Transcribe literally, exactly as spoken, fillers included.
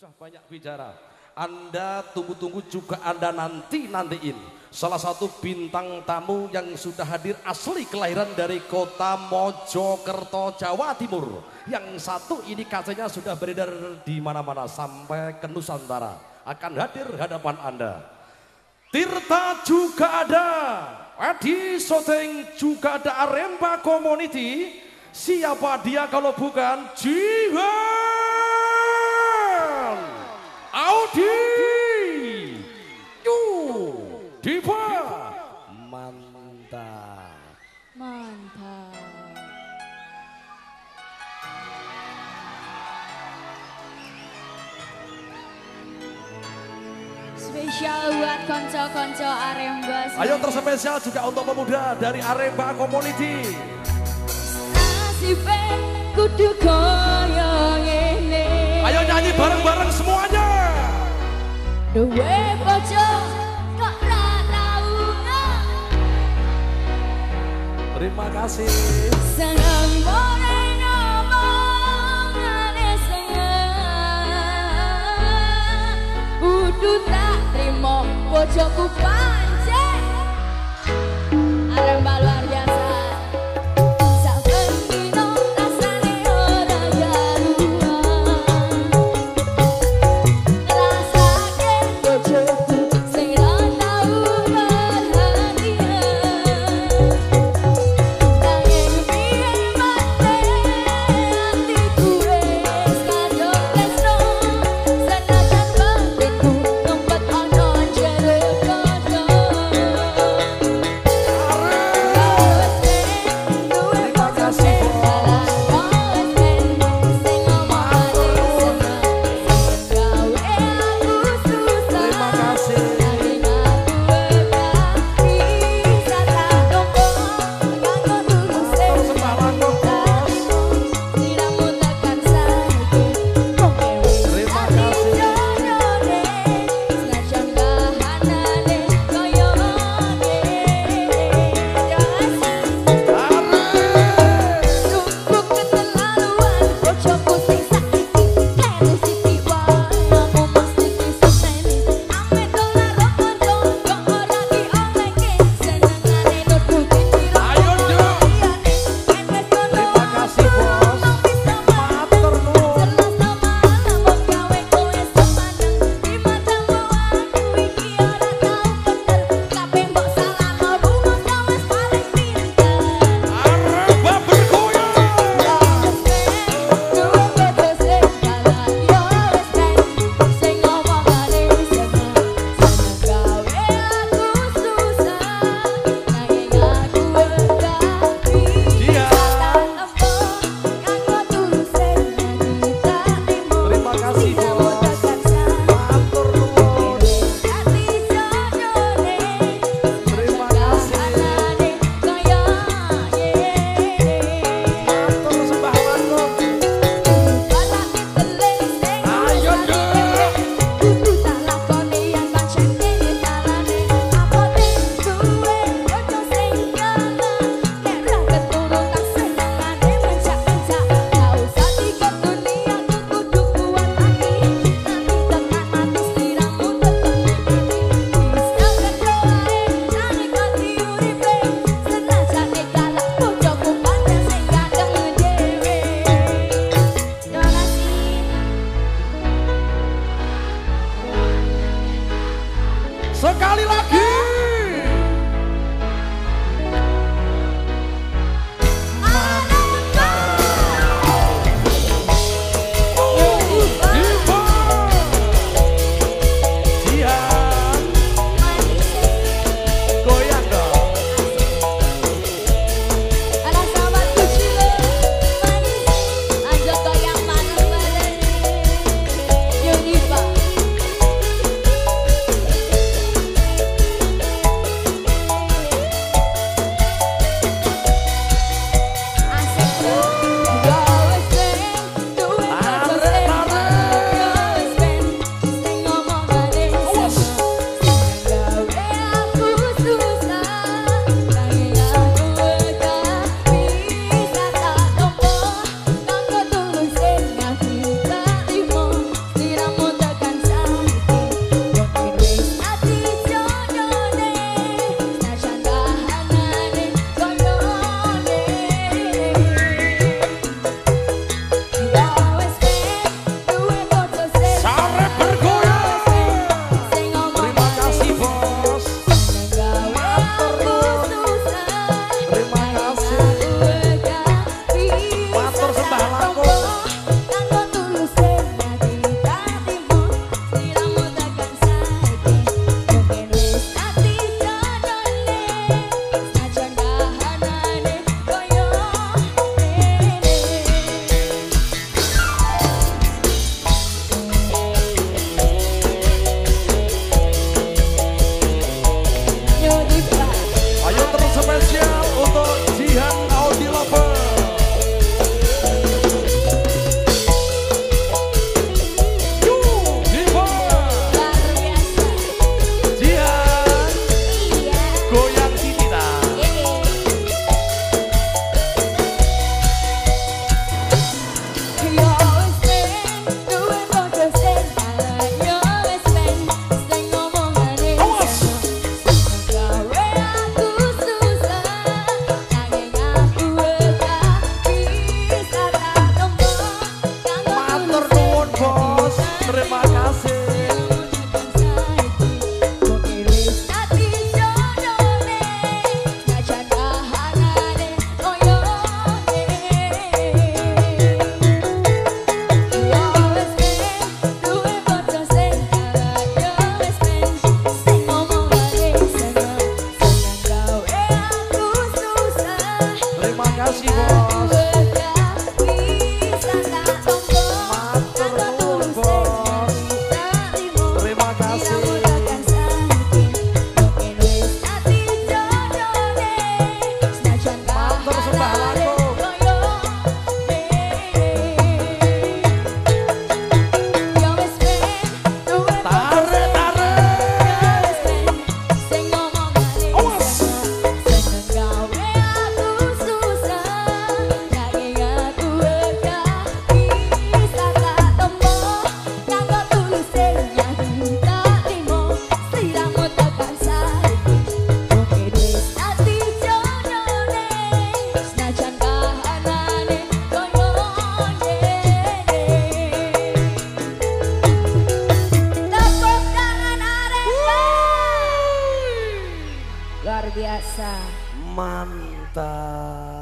Sudah banyak bicara. Anda tunggu-tunggu juga Anda nanti-nantiin salah satu bintang tamu yang sudah hadir asli kelahiran dari kota Mojokerto, Jawa Timur. Yang satu ini kasetnya sudah beredar di mana-mana sampai ke Nusantara. Akan hadir hadapan Anda. Tirta juga ada, Adi Soteng juga ada, Aremba Community. Siapa dia kalau bukan Jihan Audi Yu Diva. Mantap. Mantap. Spesial buat konco-konco Aremba. Ayo terspesial juga untuk pemuda dari Aremba Community. Nasibe kudu koyo ngene. Ayo nyanyi bareng-bareng semuanya. Duwe bojo kok ra tau. Terima kasih. Seneng more ngomongane seneng. Kudu tak trimo bojoku pancen. Aremba luar biasa. Sekali lagi. Terima kasih. Terima kasih bos. Matur nuwun bos. Terima kasih. Matur sembah laku. Tarik tarik. Awas. Luar biasa. Mantap.